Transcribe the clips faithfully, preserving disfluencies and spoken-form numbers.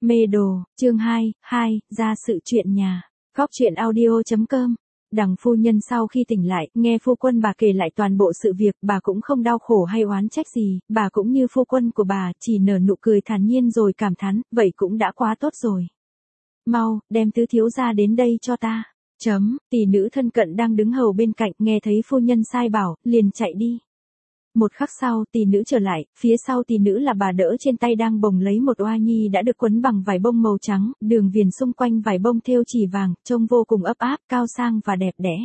Mê đồ, chương hai, hai, ra sự chuyện nhà. Góc truyện audio chấm com. Đằng phu nhân sau khi tỉnh lại, nghe phu quân bà kể lại toàn bộ sự việc, bà cũng không đau khổ hay oán trách gì, bà cũng như phu quân của bà, chỉ nở nụ cười thản nhiên rồi cảm thán, vậy cũng đã quá tốt rồi. Mau, đem tứ thiếu gia đến đây cho ta. Chấm, tỷ nữ thân cận đang đứng hầu bên cạnh, nghe thấy phu nhân sai bảo, liền chạy đi. Một khắc sau, tỷ nữ trở lại, phía sau tỷ nữ là bà đỡ trên tay đang bồng lấy một oa nhi đã được quấn bằng vải bông màu trắng, đường viền xung quanh vải bông thêu chỉ vàng, trông vô cùng ấp áp, cao sang và đẹp đẽ.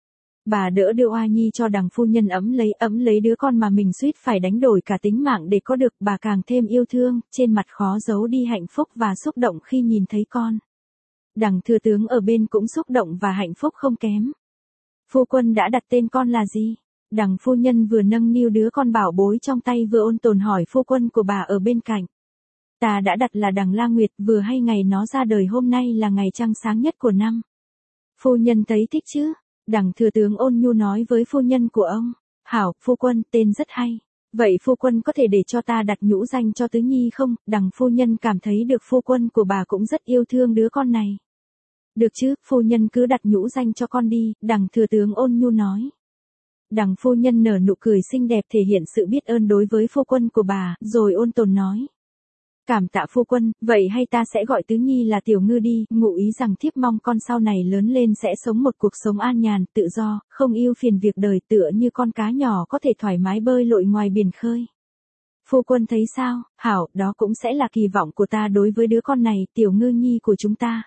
Bà đỡ đưa oa nhi cho đằng phu nhân ấm lấy ấm lấy đứa con mà mình suýt phải đánh đổi cả tính mạng để có được, bà càng thêm yêu thương, trên mặt khó giấu đi hạnh phúc và xúc động khi nhìn thấy con. Đằng thừa tướng ở bên cũng xúc động và hạnh phúc không kém. Phu quân đã đặt tên con là gì? Đằng phu nhân vừa nâng niu đứa con bảo bối trong tay vừa ôn tồn hỏi phu quân của bà ở bên cạnh. Ta đã đặt là đằng La Nguyệt, vừa hay ngày nó ra đời hôm nay là ngày trăng sáng nhất của năm. Phu nhân thấy thích chứ? Đằng thừa tướng ôn nhu nói với phu nhân của ông. Hảo, phu quân, tên rất hay. Vậy phu quân có thể để cho ta đặt nhũ danh cho tứ nhi không? Đằng phu nhân cảm thấy được phu quân của bà cũng rất yêu thương đứa con này. Được chứ, phu nhân cứ đặt nhũ danh cho con đi, đằng thừa tướng ôn nhu nói. Đằng phu nhân nở nụ cười xinh đẹp thể hiện sự biết ơn đối với phu quân của bà, rồi ôn tồn nói. Cảm tạ phu quân, vậy hay ta sẽ gọi tứ nhi là Tiểu Ngư đi, ngụ ý rằng thiếp mong con sau này lớn lên sẽ sống một cuộc sống an nhàn, tự do, không yêu phiền việc đời, tựa như con cá nhỏ có thể thoải mái bơi lội ngoài biển khơi. Phu quân thấy sao? Hảo, đó cũng sẽ là kỳ vọng của ta đối với đứa con này, Tiểu Ngư nhi của chúng ta.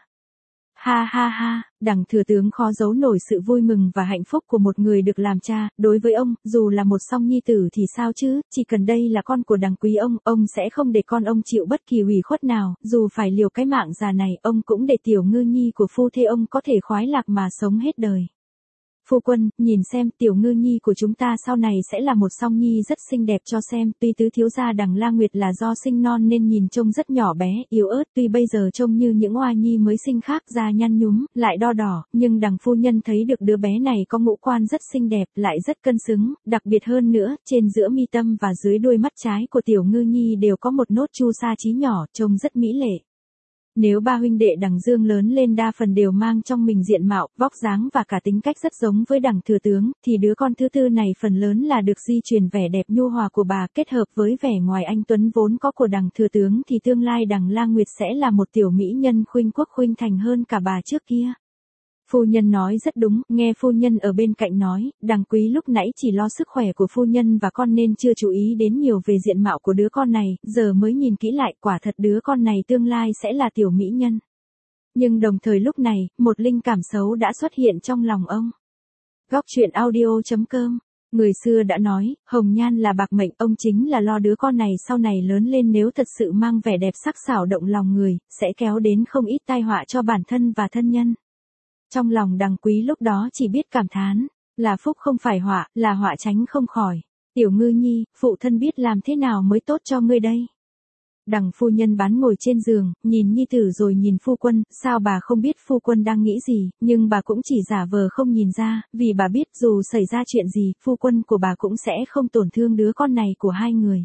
Ha ha ha, đằng thừa tướng khó giấu nổi sự vui mừng và hạnh phúc của một người được làm cha, đối với ông, dù là một song nhi tử thì sao chứ, chỉ cần đây là con của đằng quý ông, ông sẽ không để con ông chịu bất kỳ ủy khuất nào, dù phải liều cái mạng già này, ông cũng để Tiểu Ngư nhi của phu thê ông có thể khoái lạc mà sống hết đời. Phu quân, nhìn xem Tiểu Ngư nhi của chúng ta sau này sẽ là một song nhi rất xinh đẹp cho xem, tuy tứ thiếu gia đằng La Nguyệt là do sinh non nên nhìn trông rất nhỏ bé, yếu ớt, tuy bây giờ trông như những oa nhi mới sinh khác, da nhăn nhúm, lại đo đỏ, nhưng đằng phu nhân thấy được đứa bé này có ngũ quan rất xinh đẹp, lại rất cân xứng, đặc biệt hơn nữa, trên giữa mi tâm và dưới đuôi mắt trái của Tiểu Ngư nhi đều có một nốt chu sa chí nhỏ, trông rất mỹ lệ. Nếu ba huynh đệ đằng Dương lớn lên đa phần đều mang trong mình diện mạo, vóc dáng và cả tính cách rất giống với đằng thừa tướng, thì đứa con thứ tư này phần lớn là được di truyền vẻ đẹp nhu hòa của bà kết hợp với vẻ ngoài anh tuấn vốn có của đằng thừa tướng thì tương lai đằng La Nguyệt sẽ là một tiểu mỹ nhân khuynh quốc khuynh thành hơn cả bà trước kia. Phu nhân nói rất đúng, nghe phu nhân ở bên cạnh nói, đằng quý lúc nãy chỉ lo sức khỏe của phu nhân và con nên chưa chú ý đến nhiều về diện mạo của đứa con này, giờ mới nhìn kỹ lại, quả thật đứa con này tương lai sẽ là tiểu mỹ nhân. Nhưng đồng thời lúc này, một linh cảm xấu đã xuất hiện trong lòng ông. Góc truyện audio chấm com. Người xưa đã nói, hồng nhan là bạc mệnh, ông chính là lo đứa con này sau này lớn lên nếu thật sự mang vẻ đẹp sắc sảo động lòng người, sẽ kéo đến không ít tai họa cho bản thân và thân nhân. Trong lòng đằng quý lúc đó chỉ biết cảm thán, là phúc không phải họa, là họa tránh không khỏi. Tiểu Ngư nhi, phụ thân biết làm thế nào mới tốt cho ngươi đây. Đằng phu nhân bán ngồi trên giường, nhìn nhi tử rồi nhìn phu quân, sao bà không biết phu quân đang nghĩ gì, nhưng bà cũng chỉ giả vờ không nhìn ra, vì bà biết dù xảy ra chuyện gì, phu quân của bà cũng sẽ không tổn thương đứa con này của hai người.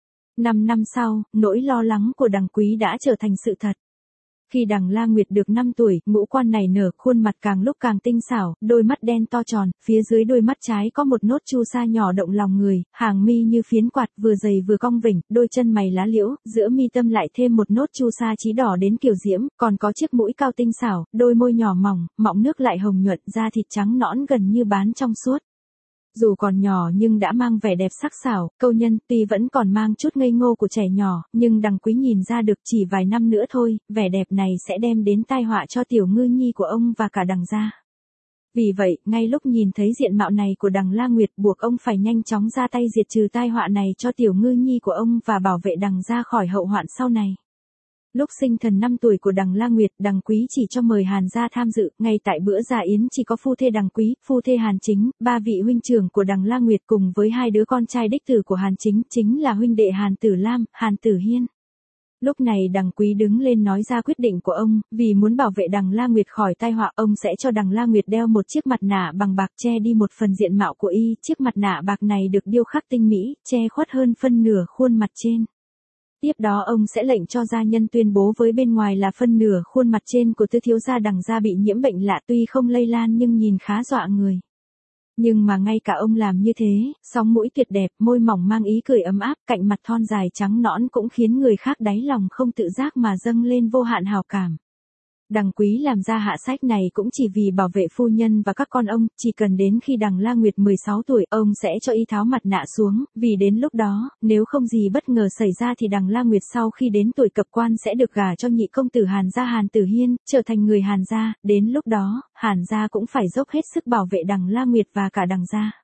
Năm năm sau, nỗi lo lắng của đằng quý đã trở thành sự thật. Khi đằng La Nguyệt được năm tuổi, ngũ quan này nở, khuôn mặt càng lúc càng tinh xảo, đôi mắt đen to tròn, phía dưới đôi mắt trái có một nốt chu sa nhỏ động lòng người, hàng mi như phiến quạt, vừa dày vừa cong vỉnh, đôi chân mày lá liễu, giữa mi tâm lại thêm một nốt chu sa chí đỏ đến kiểu diễm, còn có chiếc mũi cao tinh xảo, đôi môi nhỏ mỏng, mọng nước lại hồng nhuận, da thịt trắng nõn gần như bán trong suốt. Dù còn nhỏ nhưng đã mang vẻ đẹp sắc sảo, câu nhân, tuy vẫn còn mang chút ngây ngô của trẻ nhỏ, nhưng đằng quý nhìn ra được chỉ vài năm nữa thôi, vẻ đẹp này sẽ đem đến tai họa cho Tiểu Ngư nhi của ông và cả đằng gia. Vì vậy, ngay lúc nhìn thấy diện mạo này của đằng La Nguyệt buộc ông phải nhanh chóng ra tay diệt trừ tai họa này cho Tiểu Ngư nhi của ông và bảo vệ đằng gia khỏi hậu hoạn sau này. Lúc sinh thần năm tuổi của đằng La Nguyệt, đằng quý chỉ cho mời Hàn gia tham dự, ngay tại bữa dạ yến chỉ có phu thê đằng quý, phu thê Hàn Chính, ba vị huynh trưởng của đằng La Nguyệt cùng với hai đứa con trai đích tử của Hàn Chính, chính là huynh đệ Hàn Tử Lam, Hàn Tử Hiên. Lúc này đằng quý đứng lên nói ra quyết định của ông, vì muốn bảo vệ đằng La Nguyệt khỏi tai họa, ông sẽ cho đằng La Nguyệt đeo một chiếc mặt nạ bằng bạc che đi một phần diện mạo của y, chiếc mặt nạ bạc này được điêu khắc tinh mỹ, che khuất hơn phân nửa khuôn mặt trên. Tiếp đó ông sẽ lệnh cho gia nhân tuyên bố với bên ngoài là phân nửa khuôn mặt trên của tứ thiếu gia Đằng gia bị nhiễm bệnh lạ, tuy không lây lan nhưng nhìn khá dọa người. Nhưng mà ngay cả ông làm như thế, sóng mũi tuyệt đẹp, môi mỏng mang ý cười ấm áp, cạnh mặt thon dài trắng nõn cũng khiến người khác đáy lòng không tự giác mà dâng lên vô hạn hào cảm. Đằng Quý làm ra hạ sách này cũng chỉ vì bảo vệ phu nhân và các con ông, chỉ cần đến khi Đằng La Nguyệt mười sáu tuổi, ông sẽ cho y tháo mặt nạ xuống, vì đến lúc đó, nếu không gì bất ngờ xảy ra thì Đằng La Nguyệt sau khi đến tuổi cập quan sẽ được gả cho nhị công tử Hàn gia Hàn Tử Hiên, trở thành người Hàn gia, đến lúc đó, Hàn gia cũng phải dốc hết sức bảo vệ Đằng La Nguyệt và cả Đằng gia.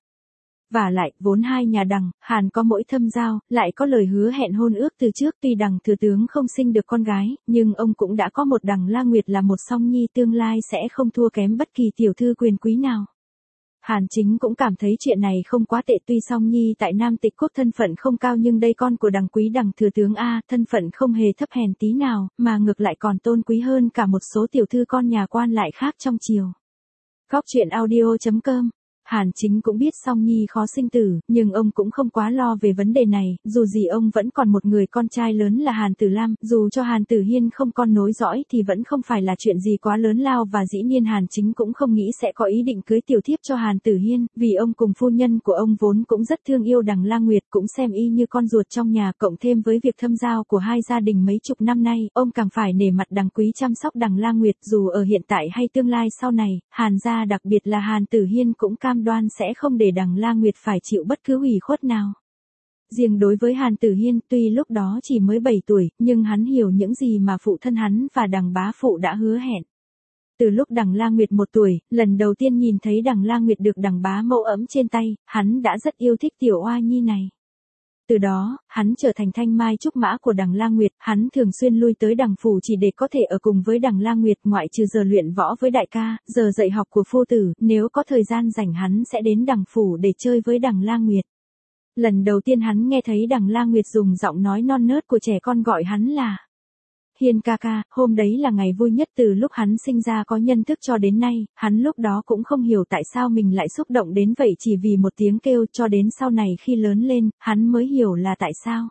Và lại, vốn hai nhà Đằng, Hàn có mỗi thâm giao, lại có lời hứa hẹn hôn ước từ trước, tuy Đằng thừa tướng không sinh được con gái, nhưng ông cũng đã có một Đằng La Nguyệt là một song nhi tương lai sẽ không thua kém bất kỳ tiểu thư quyền quý nào. Hàn Chính cũng cảm thấy chuyện này không quá tệ, tuy song nhi tại Nam Tịch Quốc thân phận không cao nhưng đây con của Đằng Quý Đằng thừa tướng a, thân phận không hề thấp hèn tí nào, mà ngược lại còn tôn quý hơn cả một số tiểu thư con nhà quan lại khác trong triều. Góc truyện audio chấm com. Hàn Chính cũng biết song nhi khó sinh tử, nhưng ông cũng không quá lo về vấn đề này, dù gì ông vẫn còn một người con trai lớn là Hàn Tử Lam, dù cho Hàn Tử Hiên không con nối dõi thì vẫn không phải là chuyện gì quá lớn lao, và dĩ nhiên Hàn Chính cũng không nghĩ sẽ có ý định cưới tiểu thiếp cho Hàn Tử Hiên, vì ông cùng phu nhân của ông vốn cũng rất thương yêu Đằng La Nguyệt, cũng xem y như con ruột trong nhà, cộng thêm với việc thâm giao của hai gia đình mấy chục năm nay, ông càng phải nể mặt Đằng Quý chăm sóc Đằng La Nguyệt, dù ở hiện tại hay tương lai sau này, Hàn gia đặc biệt là Hàn Tử Hiên cũng cam đoan sẽ không để Đằng La Nguyệt phải chịu bất cứ ủy khuất nào. Riêng đối với Hàn Tử Hiên, tuy lúc đó chỉ mới bảy tuổi, nhưng hắn hiểu những gì mà phụ thân hắn và Đằng bá phụ đã hứa hẹn. Từ lúc Đằng La Nguyệt một tuổi, lần đầu tiên nhìn thấy Đằng La Nguyệt được Đằng bá mẫu ấm trên tay, hắn đã rất yêu thích tiểu oa nhi này. Từ đó, hắn trở thành thanh mai trúc mã của Đằng La Nguyệt, hắn thường xuyên lui tới Đằng phủ chỉ để có thể ở cùng với Đằng La Nguyệt, ngoại trừ giờ luyện võ với đại ca, giờ dạy học của phu tử, nếu có thời gian rảnh hắn sẽ đến Đằng phủ để chơi với Đằng La Nguyệt. Lần đầu tiên hắn nghe thấy Đằng La Nguyệt dùng giọng nói non nớt của trẻ con gọi hắn là Hiên ca ca, hôm đấy là ngày vui nhất từ lúc hắn sinh ra có nhân thức cho đến nay, hắn lúc đó cũng không hiểu tại sao mình lại xúc động đến vậy chỉ vì một tiếng kêu, cho đến sau này khi lớn lên, hắn mới hiểu là tại sao.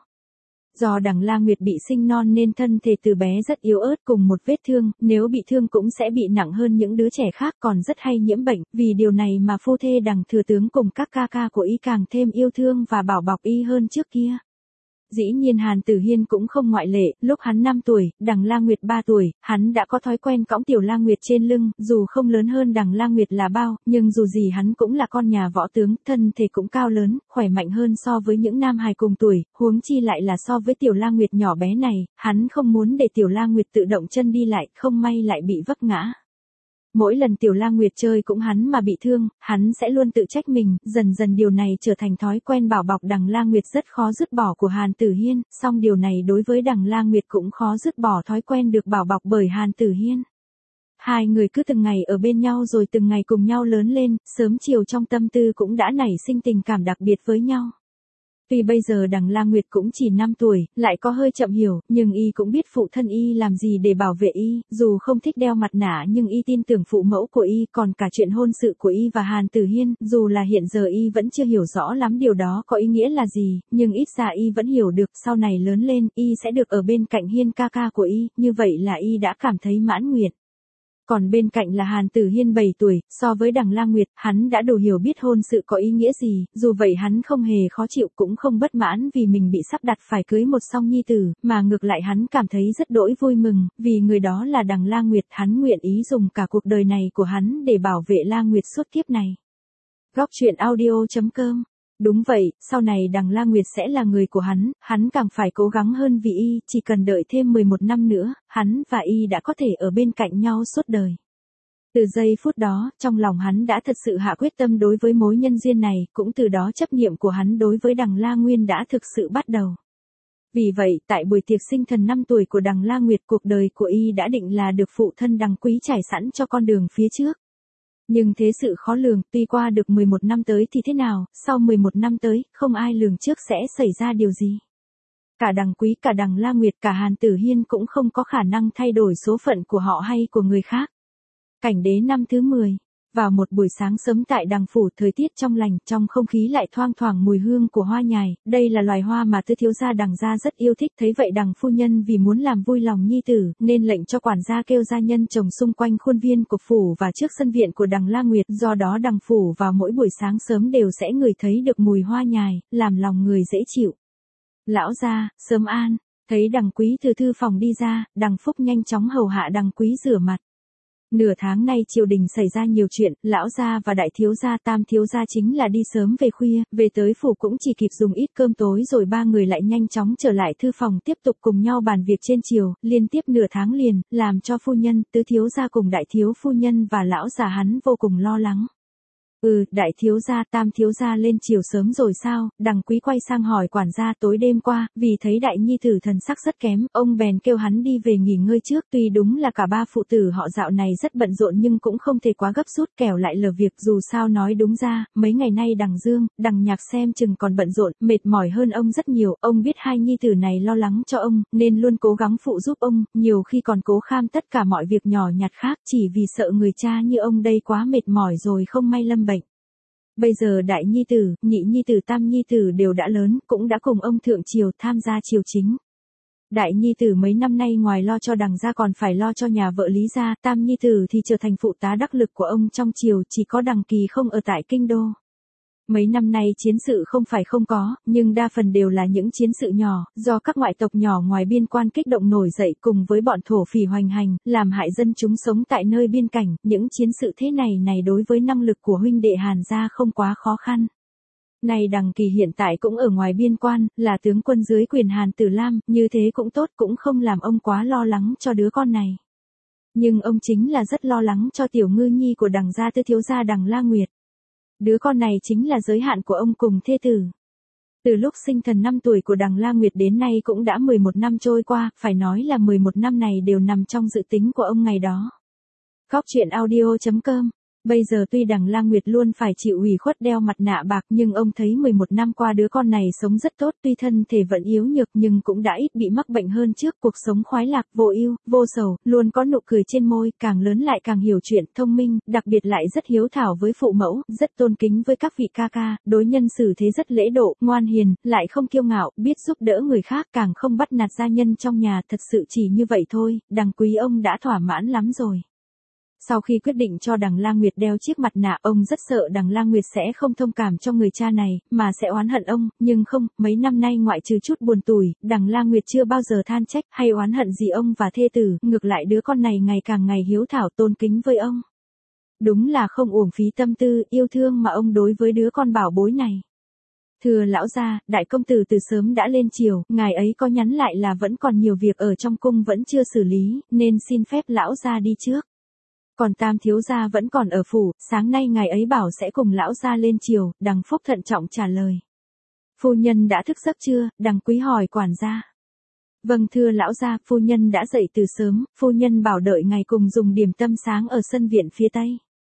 Do Đằng La Nguyệt bị sinh non nên thân thể từ bé rất yếu ớt cùng một vết thương, nếu bị thương cũng sẽ bị nặng hơn những đứa trẻ khác, còn rất hay nhiễm bệnh, vì điều này mà phu thê Đằng thừa tướng cùng các ca ca của y càng thêm yêu thương và bảo bọc y hơn trước kia. Dĩ nhiên Hàn Tử Hiên cũng không ngoại lệ, lúc hắn năm tuổi, Đằng La Nguyệt ba tuổi, hắn đã có thói quen cõng tiểu La Nguyệt trên lưng, dù không lớn hơn Đằng La Nguyệt là bao, nhưng dù gì hắn cũng là con nhà võ tướng, thân thể cũng cao lớn, khỏe mạnh hơn so với những nam hài cùng tuổi, huống chi lại là so với tiểu La Nguyệt nhỏ bé này, hắn không muốn để tiểu La Nguyệt tự động chân đi lại, không may lại bị vấp ngã. Mỗi lần tiểu La Nguyệt chơi cũng hắn mà bị thương, hắn sẽ luôn tự trách mình, dần dần điều này trở thành thói quen bảo bọc Đằng La Nguyệt rất khó dứt bỏ của Hàn Tử Hiên, song điều này đối với Đằng La Nguyệt cũng khó dứt bỏ thói quen được bảo bọc bởi Hàn Tử Hiên. Hai người cứ từng ngày ở bên nhau rồi từng ngày cùng nhau lớn lên, sớm chiều trong tâm tư cũng đã nảy sinh tình cảm đặc biệt với nhau. Tuy bây giờ Đằng La Nguyệt cũng chỉ năm tuổi, lại có hơi chậm hiểu, nhưng y cũng biết phụ thân y làm gì để bảo vệ y, dù không thích đeo mặt nạ nhưng y tin tưởng phụ mẫu của y, còn cả chuyện hôn sự của y và Hàn Tử Hiên, dù là hiện giờ y vẫn chưa hiểu rõ lắm điều đó có ý nghĩa là gì, nhưng ít ra y vẫn hiểu được sau này lớn lên, y sẽ được ở bên cạnh Hiên ca ca của y, như vậy là y đã cảm thấy mãn nguyện. Còn bên cạnh là Hàn Tử Hiên bảy tuổi, so với Đằng La Nguyệt, hắn đã đủ hiểu biết hôn sự có ý nghĩa gì, dù vậy hắn không hề khó chịu cũng không bất mãn vì mình bị sắp đặt phải cưới một song nhi tử, mà ngược lại hắn cảm thấy rất đỗi vui mừng, vì người đó là Đằng La Nguyệt, hắn nguyện ý dùng cả cuộc đời này của hắn để bảo vệ La Nguyệt suốt kiếp này. Góc truyện audio chấm com. Đúng vậy, sau này Đằng La Nguyệt sẽ là người của hắn, hắn càng phải cố gắng hơn vì y, chỉ cần đợi thêm mười một năm nữa, hắn và y đã có thể ở bên cạnh nhau suốt đời. Từ giây phút đó, trong lòng hắn đã thật sự hạ quyết tâm đối với mối nhân duyên này, cũng từ đó chấp niệm của hắn đối với Đằng La Nguyên đã thực sự bắt đầu. Vì vậy, tại buổi tiệc sinh thần năm tuổi của Đằng La Nguyệt, cuộc đời của y đã định là được phụ thân Đằng Quý trải sẵn cho con đường phía trước. Nhưng thế sự khó lường, tuy qua được mười một năm tới thì thế nào, sau mười một năm tới, không ai lường trước sẽ xảy ra điều gì. Cả Đằng Quý, cả Đằng La Nguyệt, cả Hàn Tử Hiên cũng không có khả năng thay đổi số phận của họ hay của người khác. Cảnh đế năm thứ mười. Vào một buổi sáng sớm tại Đằng phủ, thời tiết trong lành, trong không khí lại thoang thoảng mùi hương của hoa nhài, đây là loài hoa mà tứ thiếu gia Đằng gia rất yêu thích. Thấy vậy Đằng phu nhân vì muốn làm vui lòng nhi tử, nên lệnh cho quản gia kêu gia nhân trồng xung quanh khuôn viên của phủ và trước sân viện của Đằng La Nguyệt, do đó Đằng phủ vào mỗi buổi sáng sớm đều sẽ ngửi thấy được mùi hoa nhài, làm lòng người dễ chịu. Lão gia, sớm an. Thấy Đằng Quý từ thư phòng đi ra, Đằng Phúc nhanh chóng hầu hạ Đằng Quý rửa mặt. Nửa tháng nay triều đình xảy ra nhiều chuyện, lão gia và đại thiếu gia tam thiếu gia chính là đi sớm về khuya, về tới phủ cũng chỉ kịp dùng ít cơm tối rồi ba người lại nhanh chóng trở lại thư phòng tiếp tục cùng nhau bàn việc trên triều, liên tiếp nửa tháng liền, làm cho phu nhân, tứ thiếu gia cùng đại thiếu phu nhân và lão già hắn vô cùng lo lắng. Ừ, đại thiếu gia, tam thiếu gia lên chiều sớm rồi sao? Đằng Quý quay sang hỏi quản gia. Tối đêm qua, vì thấy đại nhi tử thần sắc rất kém, ông bèn kêu hắn đi về nghỉ ngơi trước. Tuy đúng là cả ba phụ tử họ dạo này rất bận rộn nhưng cũng không thể quá gấp rút kẻo lại lờ việc. Dù sao nói đúng ra, mấy ngày nay Đằng Dương, Đằng Nhạc xem chừng còn bận rộn, mệt mỏi hơn ông rất nhiều. Ông biết hai nhi tử này lo lắng cho ông, nên luôn cố gắng phụ giúp ông, nhiều khi còn cố kham tất cả mọi việc nhỏ nhặt khác, chỉ vì sợ người cha như ông đây quá mệt mỏi rồi không may lâm bệnh. Bây giờ đại nhi tử, nhị nhi tử, tam nhi tử đều đã lớn, cũng đã cùng ông thượng triều tham gia triều chính. Đại nhi tử mấy năm nay ngoài lo cho Đằng gia còn phải lo cho nhà vợ Lý gia, tam nhi tử thì trở thành phụ tá đắc lực của ông trong triều, chỉ có Đằng Kỳ không ở tại kinh đô. Mấy năm nay chiến sự không phải không có, nhưng đa phần đều là những chiến sự nhỏ, do các ngoại tộc nhỏ ngoài biên quan kích động nổi dậy cùng với bọn thổ phỉ hoành hành, làm hại dân chúng sống tại nơi biên cảnh. Những chiến sự thế này này đối với năng lực của huynh đệ Hàn gia không quá khó khăn. Này Đằng Kỳ hiện tại cũng ở ngoài biên quan, là tướng quân dưới quyền Hàn Tử Lam, như thế cũng tốt, cũng không làm ông quá lo lắng cho đứa con này. Nhưng ông chính là rất lo lắng cho tiểu ngư nhi của Đằng gia tứ thiếu gia Đằng La Nguyệt. Đứa con này chính là giới hạn của ông cùng thê tử. Từ lúc sinh thần năm tuổi của Đằng La Nguyệt đến nay cũng đã mười một năm trôi qua, phải nói là mười một năm này đều nằm trong dự tính của ông ngày đó. Góc truyện audio chấm com. Bây giờ tuy Đằng La Nguyệt luôn phải chịu ủy khuất đeo mặt nạ bạc nhưng ông thấy mười một năm qua đứa con này sống rất tốt, tuy thân thể vẫn yếu nhược nhưng cũng đã ít bị mắc bệnh hơn trước, cuộc sống khoái lạc, vô ưu, vô sầu, luôn có nụ cười trên môi, càng lớn lại càng hiểu chuyện, thông minh, đặc biệt lại rất hiếu thảo với phụ mẫu, rất tôn kính với các vị ca ca, đối nhân xử thế rất lễ độ, ngoan hiền, lại không kiêu ngạo, biết giúp đỡ người khác, càng không bắt nạt gia nhân trong nhà, thật sự chỉ như vậy thôi, Đằng Quý ông đã thỏa mãn lắm rồi. Sau khi quyết định cho Đằng La Nguyệt đeo chiếc mặt nạ, ông rất sợ Đằng La Nguyệt sẽ không thông cảm cho người cha này, mà sẽ oán hận ông, nhưng không, mấy năm nay ngoại trừ chút buồn tủi, Đằng La Nguyệt chưa bao giờ than trách hay oán hận gì ông và thê tử, ngược lại đứa con này ngày càng ngày hiếu thảo tôn kính với ông. Đúng là không uổng phí tâm tư, yêu thương mà ông đối với đứa con bảo bối này. Thưa lão gia, đại công tử từ sớm đã lên triều, ngài ấy có nhắn lại là vẫn còn nhiều việc ở trong cung vẫn chưa xử lý, nên xin phép lão gia đi trước. Còn tam thiếu gia vẫn còn ở phủ, sáng nay ngài ấy bảo sẽ cùng lão gia lên triều, Đằng Phúc thận trọng trả lời. Phu nhân đã thức giấc chưa? Đằng Quý hỏi quản gia. Vâng thưa lão gia, phu nhân đã dậy từ sớm, phu nhân bảo đợi ngài cùng dùng điểm tâm sáng ở sân viện phía tây.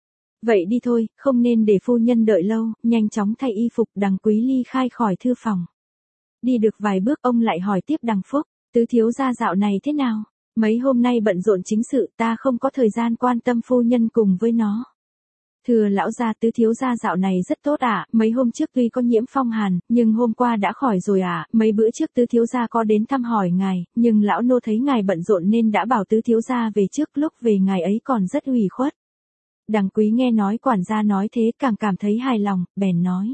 Vậy đi thôi, không nên để phu nhân đợi lâu, nhanh chóng thay y phục. Đằng Quý ly khai khỏi thư phòng. Đi được vài bước ông lại hỏi tiếp Đằng Phúc, tứ thiếu gia dạo này thế nào? Mấy hôm nay bận rộn chính sự, ta không có thời gian quan tâm phu nhân cùng với nó. Thưa lão gia, tứ thiếu gia dạo này rất tốt ạ, à. Mấy hôm trước tuy có nhiễm phong hàn, nhưng hôm qua đã khỏi rồi ạ, à. Mấy bữa trước tứ thiếu gia có đến thăm hỏi ngài, nhưng lão nô thấy ngài bận rộn nên đã bảo tứ thiếu gia về trước, lúc về ngài ấy còn rất ủy khuất. Đằng Quý nghe nói quản gia nói thế càng cảm thấy hài lòng, bèn nói.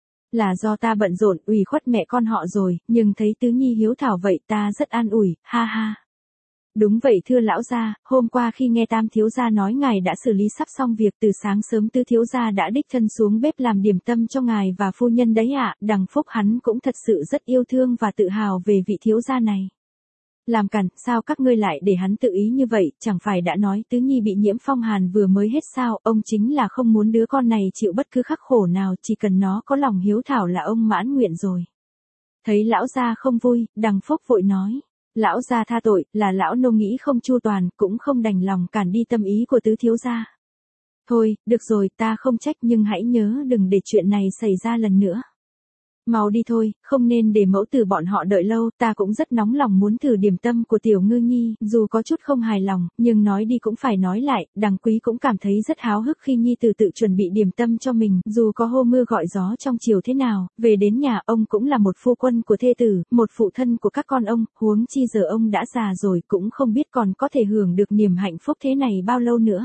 Là do ta bận rộn, ủy khuất mẹ con họ rồi, nhưng thấy tứ nhi hiếu thảo vậy ta rất an ủi, ha ha. Đúng vậy thưa lão gia, hôm qua khi nghe tam thiếu gia nói ngài đã xử lý sắp xong việc, từ sáng sớm tứ thiếu gia đã đích thân xuống bếp làm điểm tâm cho ngài và phu nhân đấy ạ. Đằng Phúc hắn cũng thật sự rất yêu thương và tự hào về vị thiếu gia này. Làm cản, sao các ngươi lại để hắn tự ý như vậy, chẳng phải đã nói tứ nhi bị nhiễm phong hàn vừa mới hết sao, ông chính là không muốn đứa con này chịu bất cứ khắc khổ nào, chỉ cần nó có lòng hiếu thảo là ông mãn nguyện rồi. Thấy lão gia không vui, Đằng Phúc vội nói. Lão gia tha tội, là lão nô nghĩ không chu toàn, cũng không đành lòng cản đi tâm ý của tứ thiếu gia. Thôi, được rồi, ta không trách nhưng hãy nhớ đừng để chuyện này xảy ra lần nữa. Mau đi thôi, không nên để mẫu tử bọn họ đợi lâu, ta cũng rất nóng lòng muốn thử điểm tâm của tiểu ngư nhi, dù có chút không hài lòng, nhưng nói đi cũng phải nói lại, Đằng Quý cũng cảm thấy rất háo hức khi nhi tử tự chuẩn bị điểm tâm cho mình, dù có hô mưa gọi gió trong chiều thế nào, về đến nhà ông cũng là một phu quân của thê tử, một phụ thân của các con ông, huống chi giờ ông đã già rồi cũng không biết còn có thể hưởng được niềm hạnh phúc thế này bao lâu nữa.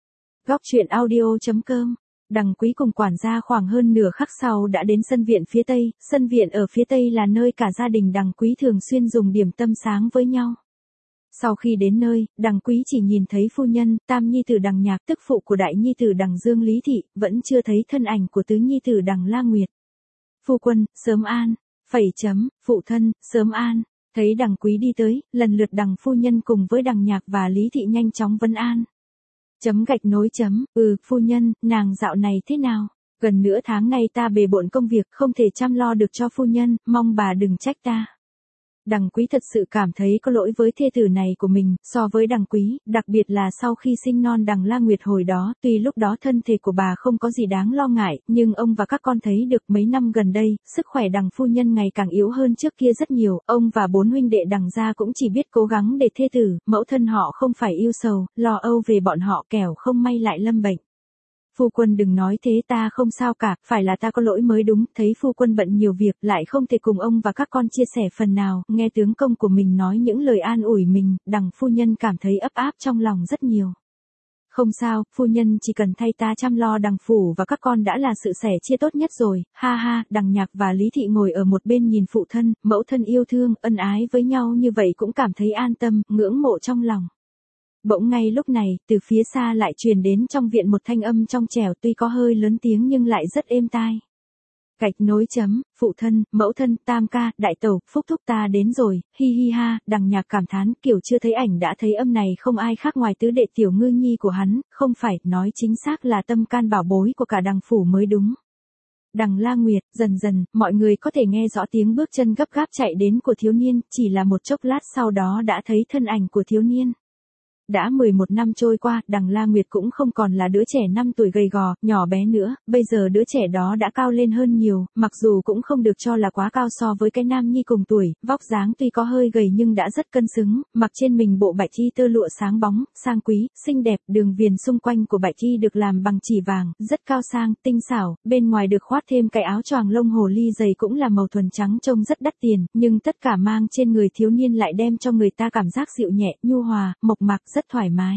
Góc truyện audio chấm com. Đằng Quý cùng quản gia khoảng hơn nửa khắc sau đã đến sân viện phía tây, sân viện ở phía tây là nơi cả gia đình Đằng Quý thường xuyên dùng điểm tâm sáng với nhau. Sau khi đến nơi, Đằng Quý chỉ nhìn thấy phu nhân, tam nhi tử Đằng Nhạc tức phụ của đại nhi tử Đằng Dương Lý Thị, vẫn chưa thấy thân ảnh của tứ nhi tử Đằng La Nguyệt. Phu quân, sớm an, phẩy chấm, phụ thân, sớm an, thấy Đằng Quý đi tới, lần lượt Đằng phu nhân cùng với Đằng Nhạc và Lý Thị nhanh chóng vấn an. Chấm gạch nối chấm, ừ, phu nhân, nàng dạo này thế nào? Gần nửa tháng nay ta bề bộn công việc, không thể chăm lo được cho phu nhân, mong bà đừng trách ta. Đằng Quý thật sự cảm thấy có lỗi với thê tử này của mình, so với Đằng Quý, đặc biệt là sau khi sinh non Đằng La Nguyệt hồi đó, tuy lúc đó thân thể của bà không có gì đáng lo ngại, nhưng ông và các con thấy được mấy năm gần đây, sức khỏe Đằng phu nhân ngày càng yếu hơn trước kia rất nhiều, ông và bốn huynh đệ Đằng gia cũng chỉ biết cố gắng để thê tử, mẫu thân họ không phải yêu sầu, lo âu về bọn họ kẻo không may lại lâm bệnh. Phu quân đừng nói thế, ta không sao cả, phải là ta có lỗi mới đúng, thấy phu quân bận nhiều việc, lại không thể cùng ông và các con chia sẻ phần nào, nghe tướng công của mình nói những lời an ủi mình, Đằng phu nhân cảm thấy ấp áp trong lòng rất nhiều. Không sao, phu nhân chỉ cần thay ta chăm lo Đằng phủ và các con đã là sự sẻ chia tốt nhất rồi, ha ha. Đằng Nhạc và Lý Thị ngồi ở một bên nhìn phụ thân, mẫu thân yêu thương, ân ái với nhau như vậy cũng cảm thấy an tâm, ngưỡng mộ trong lòng. Bỗng ngay lúc này, từ phía xa lại truyền đến trong viện một thanh âm trong trẻo, tuy có hơi lớn tiếng nhưng lại rất êm tai. Gạch nối chấm, phụ thân, mẫu thân, tam ca, đại tẩu, phúc thúc ta đến rồi, hi hi ha. Đằng Nhạc cảm thán, kiểu chưa thấy ảnh đã thấy âm này không ai khác ngoài tứ đệ tiểu ngư nhi của hắn, không phải, nói chính xác là tâm can bảo bối của cả Đằng phủ mới đúng. Đằng La Nguyệt, dần dần, mọi người có thể nghe rõ tiếng bước chân gấp gáp chạy đến của thiếu niên, chỉ là một chốc lát sau đó đã thấy thân ảnh của thiếu niên. Đã mười một năm trôi qua, Đằng La Nguyệt cũng không còn là đứa trẻ năm tuổi gầy gò, nhỏ bé nữa, bây giờ đứa trẻ đó đã cao lên hơn nhiều, mặc dù cũng không được cho là quá cao so với cái nam nhi cùng tuổi, vóc dáng tuy có hơi gầy nhưng đã rất cân xứng, mặc trên mình bộ bạch y tơ lụa sáng bóng, sang quý, xinh đẹp, đường viền xung quanh của bạch y được làm bằng chỉ vàng, rất cao sang, tinh xảo, bên ngoài được khoác thêm cái áo choàng lông hồ ly dày cũng là màu thuần trắng trông rất đắt tiền, nhưng tất cả mang trên người thiếu niên lại đem cho người ta cảm giác dịu nhẹ, nhu hòa, mộc mạc, rất thoải mái.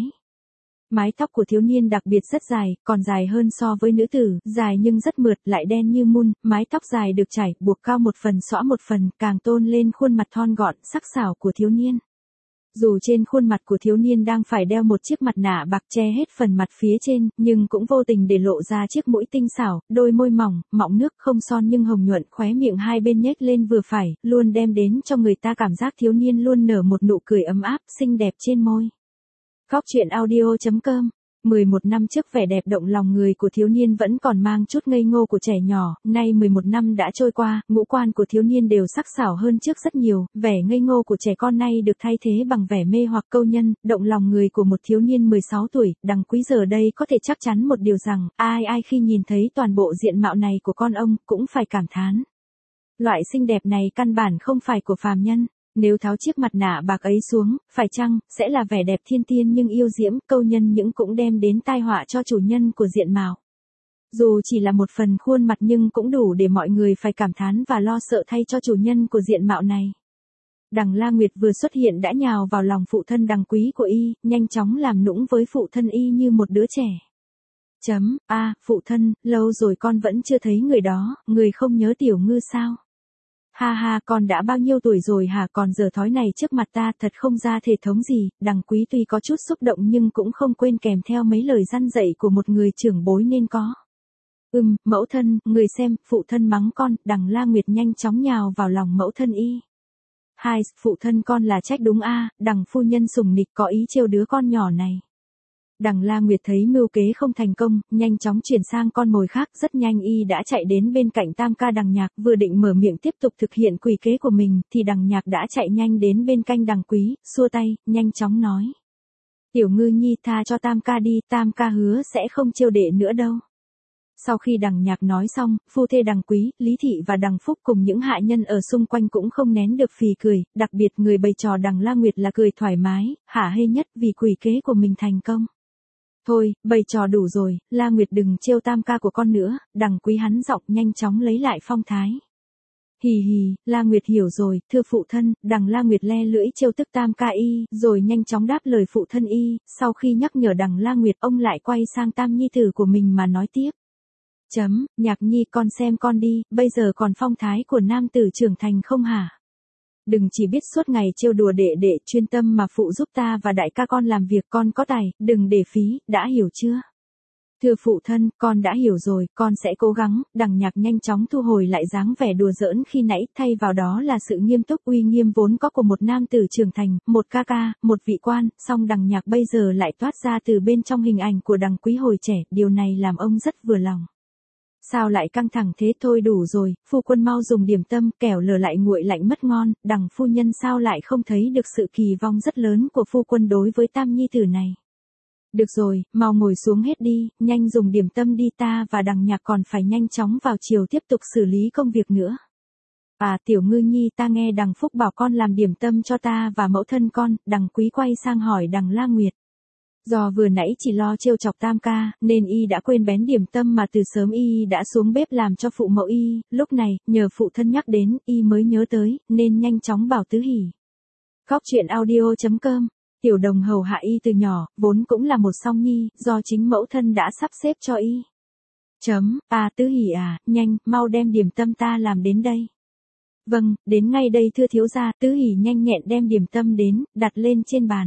Mái tóc của thiếu niên đặc biệt rất dài, còn dài hơn so với nữ tử, dài nhưng rất mượt, lại đen như mun, mái tóc dài được chải, buộc cao một phần xõa một phần, càng tôn lên khuôn mặt thon gọn, sắc sảo của thiếu niên. Dù trên khuôn mặt của thiếu niên đang phải đeo một chiếc mặt nạ bạc che hết phần mặt phía trên, nhưng cũng vô tình để lộ ra chiếc mũi tinh xảo, đôi môi mỏng, mọng nước không son nhưng hồng nhuận, khóe miệng hai bên nhếch lên vừa phải, luôn đem đến cho người ta cảm giác thiếu niên luôn nở một nụ cười ấm áp, xinh đẹp trên môi. Góc truyện audio chấm com. mười một năm trước vẻ đẹp động lòng người của thiếu niên vẫn còn mang chút ngây ngô của trẻ nhỏ, nay mười một năm đã trôi qua, ngũ quan của thiếu niên đều sắc sảo hơn trước rất nhiều, vẻ ngây ngô của trẻ con nay được thay thế bằng vẻ mê hoặc câu nhân, động lòng người của một thiếu niên mười sáu tuổi, Đằng Quý giờ đây có thể chắc chắn một điều rằng, ai ai khi nhìn thấy toàn bộ diện mạo này của con ông, cũng phải cảm thán. Loại xinh đẹp này căn bản không phải của phàm nhân. Nếu tháo chiếc mặt nạ bạc ấy xuống, phải chăng, sẽ là vẻ đẹp thiên tiên nhưng yêu diễm, câu nhân những cũng đem đến tai họa cho chủ nhân của diện mạo. Dù chỉ là một phần khuôn mặt nhưng cũng đủ để mọi người phải cảm thán và lo sợ thay cho chủ nhân của diện mạo này. Đằng La Nguyệt vừa xuất hiện đã nhào vào lòng phụ thân Đằng Quý của y, nhanh chóng làm nũng với phụ thân y như một đứa trẻ. Chấm, a à, phụ thân, lâu rồi con vẫn chưa thấy người đó, người không nhớ tiểu ngư sao? Ha ha, con đã bao nhiêu tuổi rồi hả, còn giờ thói này trước mặt ta, thật không ra thể thống gì. Đằng Quý tuy có chút xúc động nhưng cũng không quên kèm theo mấy lời răn dạy của một người trưởng bối nên có. Ừm, mẫu thân, người xem, phụ thân mắng con. Đằng La Nguyệt nhanh chóng nhào vào lòng mẫu thân y. Hai, phụ thân con là trách đúng a. Đằng phu nhân sủng nịch có ý trêu đứa con nhỏ này. Đằng La Nguyệt thấy mưu kế không thành công, nhanh chóng chuyển sang con mồi khác, rất nhanh y đã chạy đến bên cạnh tam ca Đằng Nhạc, vừa định mở miệng tiếp tục thực hiện quỷ kế của mình, thì Đằng Nhạc đã chạy nhanh đến bên cạnh Đằng Quý, xua tay, nhanh chóng nói. Tiểu ngư nhi tha cho tam ca đi, tam ca hứa sẽ không trêu đệ nữa đâu. Sau khi Đằng Nhạc nói xong, phu thê Đằng Quý, Lý Thị và Đằng Phúc cùng những hạ nhân ở xung quanh cũng không nén được phì cười, đặc biệt người bày trò Đằng La Nguyệt là cười thoải mái, hả hê nhất vì quỷ kế của mình thành công. Thôi, bày trò đủ rồi, La Nguyệt đừng trêu tam ca của con nữa, Đằng Quý hắn giọng nhanh chóng lấy lại phong thái. Hì hì, La Nguyệt hiểu rồi, thưa phụ thân, Đằng La Nguyệt le lưỡi trêu tức tam ca y, rồi nhanh chóng đáp lời phụ thân y, sau khi nhắc nhở Đằng La Nguyệt ông lại quay sang tam nhi tử của mình mà nói tiếp. Chấm, Nhạc nhi con xem con đi, bây giờ còn phong thái của nam tử trưởng thành không hả? Đừng chỉ biết suốt ngày trêu đùa đệ đệ, chuyên tâm mà phụ giúp ta và đại ca con làm việc, con có tài, đừng để phí, đã hiểu chưa? Thưa phụ thân, con đã hiểu rồi, con sẽ cố gắng. Đằng Nhạc nhanh chóng thu hồi lại dáng vẻ đùa giỡn khi nãy, thay vào đó là sự nghiêm túc uy nghiêm vốn có của một nam tử trưởng thành, một ca ca, một vị quan, song Đằng Nhạc bây giờ lại toát ra từ bên trong hình ảnh của Đằng Quý hồi trẻ, điều này làm ông rất vừa lòng. Sao lại căng thẳng thế, thôi đủ rồi, phu quân mau dùng điểm tâm, kẻo lờ lại nguội lạnh mất ngon, Đằng phu nhân sao lại không thấy được sự kỳ vọng rất lớn của phu quân đối với tam nhi tử này. Được rồi, mau ngồi xuống hết đi, nhanh dùng điểm tâm đi, ta và Đằng Nhạc còn phải nhanh chóng vào chiều tiếp tục xử lý công việc nữa. À Tiểu Ngư Nhi, ta nghe Đằng Phúc bảo con làm điểm tâm cho ta và mẫu thân con. Đằng Quý quay sang hỏi Đằng La Nguyệt. Do vừa nãy chỉ lo trêu chọc tam ca, nên y đã quên bén điểm tâm mà từ sớm y đã xuống bếp làm cho phụ mẫu y, lúc này, nhờ phụ thân nhắc đến, y mới nhớ tới, nên nhanh chóng bảo Tứ Hỉ. Góc truyện audio chấm com. Tiểu Đồng hầu hạ y từ nhỏ, vốn cũng là một song nhi, do chính mẫu thân đã sắp xếp cho y. Chấm, à Tứ Hỉ à, nhanh, mau đem điểm tâm ta làm đến đây. Vâng, đến ngay đây thưa thiếu gia. Tứ Hỉ nhanh nhẹn đem điểm tâm đến, đặt lên trên bàn.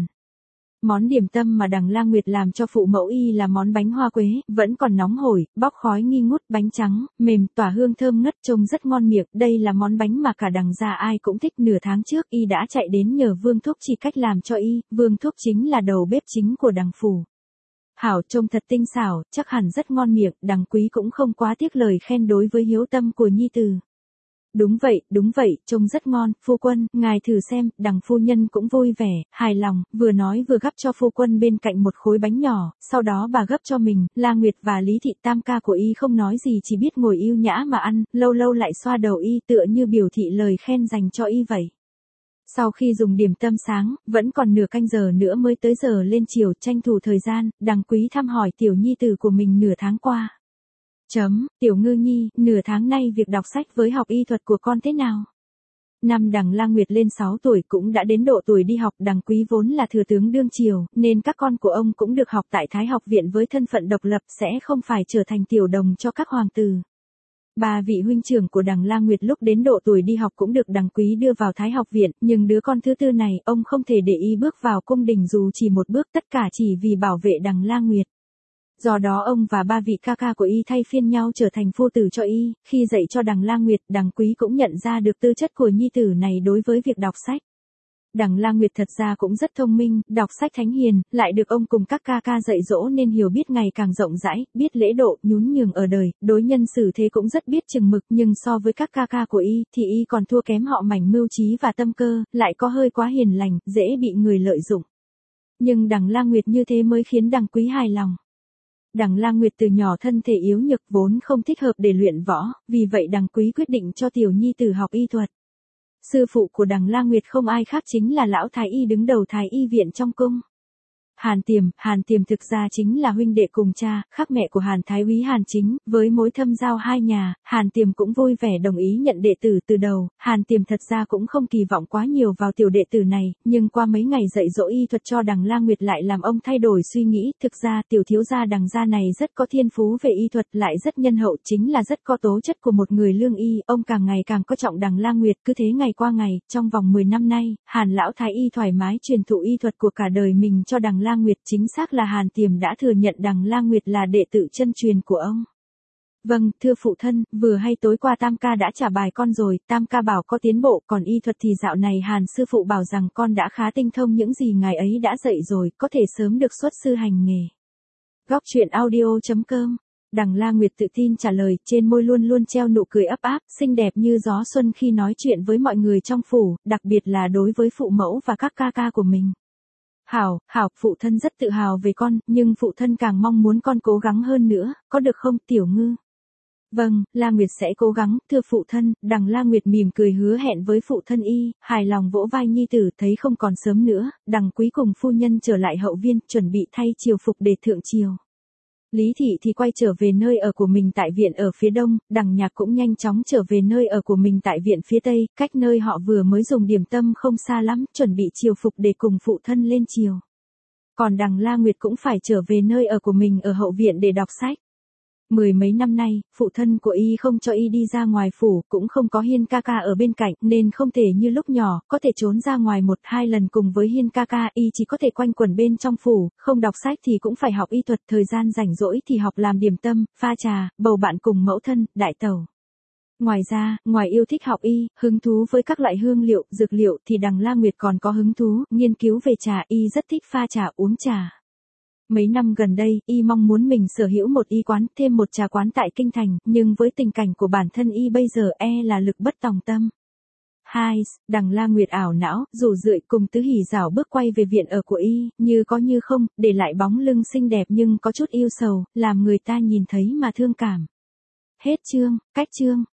Món điểm tâm mà Đằng La Nguyệt làm cho phụ mẫu y là món bánh hoa quế, vẫn còn nóng hổi, bóc khói nghi ngút, bánh trắng, mềm, tỏa hương thơm ngất, trông rất ngon miệng. Đây là món bánh mà cả Đằng gia ai cũng thích. Nửa tháng trước y đã chạy đến nhờ Vương Thúc chỉ cách làm cho y, Vương Thúc chính là đầu bếp chính của Đằng phủ. Hảo, trông thật tinh xảo, chắc hẳn rất ngon miệng. Đằng Quý cũng không quá tiếc lời khen đối với hiếu tâm của nhi tử. Đúng vậy, đúng vậy, trông rất ngon, phu quân, ngài thử xem. Đằng phu nhân cũng vui vẻ, hài lòng, vừa nói vừa gắp cho phu quân bên cạnh một khối bánh nhỏ, sau đó bà gắp cho mình. La Nguyệt và Lý Thị tam ca của y không nói gì, chỉ biết ngồi yêu nhã mà ăn, lâu lâu lại xoa đầu y tựa như biểu thị lời khen dành cho y vậy. Sau khi dùng điểm tâm sáng, vẫn còn nửa canh giờ nữa mới tới giờ lên chiều, tranh thủ thời gian, Đằng Quý thăm hỏi tiểu nhi tử của mình nửa tháng qua. Chấm, Tiểu Ngư Nhi, nửa tháng nay việc đọc sách với học y thuật của con thế nào? Năm Đằng La Nguyệt lên sáu tuổi cũng đã đến độ tuổi đi học. Đằng Quý vốn là thừa tướng đương triều, nên các con của ông cũng được học tại Thái học viện với thân phận độc lập, sẽ không phải trở thành tiểu đồng cho các hoàng tử. Ba vị huynh trưởng của Đằng La Nguyệt lúc đến độ tuổi đi học cũng được Đằng Quý đưa vào Thái học viện, nhưng đứa con thứ tư này, ông không thể để y bước vào cung đình dù chỉ một bước, tất cả chỉ vì bảo vệ Đằng La Nguyệt. Do đó ông và ba vị ca ca của y thay phiên nhau trở thành phu tử cho y, khi dạy cho Đằng La Nguyệt, Đằng Quý cũng nhận ra được tư chất của nhi tử này đối với việc đọc sách. Đằng La Nguyệt thật ra cũng rất thông minh, đọc sách thánh hiền, lại được ông cùng các ca ca dạy dỗ nên hiểu biết ngày càng rộng rãi, biết lễ độ, nhún nhường ở đời, đối nhân xử thế cũng rất biết chừng mực, nhưng so với các ca ca của y, thì y còn thua kém họ mảnh mưu trí và tâm cơ, lại có hơi quá hiền lành, dễ bị người lợi dụng. Nhưng Đằng La Nguyệt như thế mới khiến Đằng Quý hài lòng. Đằng La Nguyệt từ nhỏ thân thể yếu nhược vốn không thích hợp để luyện võ, vì vậy Đằng Quý quyết định cho tiểu nhi tử học y thuật. Sư phụ của Đằng La Nguyệt không ai khác chính là lão thái y đứng đầu Thái y viện trong cung. Hàn Tiềm, Hàn Tiềm thực ra chính là huynh đệ cùng cha, khác mẹ của Hàn Thái úy Hàn Chính, với mối thâm giao hai nhà, Hàn Tiềm cũng vui vẻ đồng ý nhận đệ tử từ đầu. Hàn Tiềm thật ra cũng không kỳ vọng quá nhiều vào tiểu đệ tử này, nhưng qua mấy ngày dạy dỗ y thuật cho Đằng La Nguyệt lại làm ông thay đổi suy nghĩ. Thực ra tiểu thiếu gia Đằng gia này rất có thiên phú về y thuật, lại rất nhân hậu, chính là rất có tố chất của một người lương y. Ông càng ngày càng coi trọng Đằng La Nguyệt, cứ thế ngày qua ngày, trong vòng mười năm nay, Hàn lão thái y thoải mái truyền thụ y thuật của cả đời mình cho Đằng La Nguyệt. Chính xác là Hàn Tiềm đã thừa nhận Đằng La Nguyệt là đệ tử chân truyền của ông. Vâng, thưa phụ thân, vừa hay tối qua Tam ca đã trả bài con rồi, Tam ca bảo có tiến bộ, còn y thuật thì dạo này Hàn sư phụ bảo rằng con đã khá tinh thông những gì ngài ấy đã dạy rồi, có thể sớm được xuất sư hành nghề. Góc truyện audio chấm com. Đằng La Nguyệt tự tin trả lời, trên môi luôn luôn treo nụ cười ấp áp, xinh đẹp như gió xuân khi nói chuyện với mọi người trong phủ, đặc biệt là đối với phụ mẫu và các ca ca của mình. Hảo, Hảo, phụ thân rất tự hào về con, nhưng phụ thân càng mong muốn con cố gắng hơn nữa, có được không, Tiểu Ngư? Vâng, La Nguyệt sẽ cố gắng, thưa phụ thân. Đằng La Nguyệt mỉm cười hứa hẹn với phụ thân y, hài lòng vỗ vai nhi tử. Thấy không còn sớm nữa, Đằng Quý cùng phu nhân trở lại hậu viên, chuẩn bị thay triều phục để thượng triều. Lý Thị thì quay trở về nơi ở của mình tại viện ở phía đông, Đằng Nhạc cũng nhanh chóng trở về nơi ở của mình tại viện phía tây, cách nơi họ vừa mới dùng điểm tâm không xa lắm, chuẩn bị triều phục để cùng phụ thân lên triều. Còn Đằng La Nguyệt cũng phải trở về nơi ở của mình ở hậu viện để đọc sách. Mười mấy năm nay, phụ thân của y không cho y đi ra ngoài phủ, cũng không có Hiên ca ca ở bên cạnh, nên không thể như lúc nhỏ, có thể trốn ra ngoài một hai lần cùng với Hiên ca ca, y chỉ có thể quanh quẩn bên trong phủ, không đọc sách thì cũng phải học y thuật, thời gian rảnh rỗi thì học làm điểm tâm, pha trà, bầu bạn cùng mẫu thân, đại tẩu. Ngoài ra, ngoài yêu thích học y, hứng thú với các loại hương liệu, dược liệu thì Đằng La Nguyệt còn có hứng thú, nghiên cứu về trà, y rất thích pha trà, uống trà. Mấy năm gần đây, y mong muốn mình sở hữu một y quán, thêm một trà quán tại Kinh Thành, nhưng với tình cảnh của bản thân y bây giờ e là lực bất tòng tâm. Hai, Đằng La Nguyệt ảo não, rủ rượi cùng Tứ Hỉ rảo bước quay về viện ở của y, như có như không, để lại bóng lưng xinh đẹp nhưng có chút yêu sầu, làm người ta nhìn thấy mà thương cảm. Hết chương, cách chương.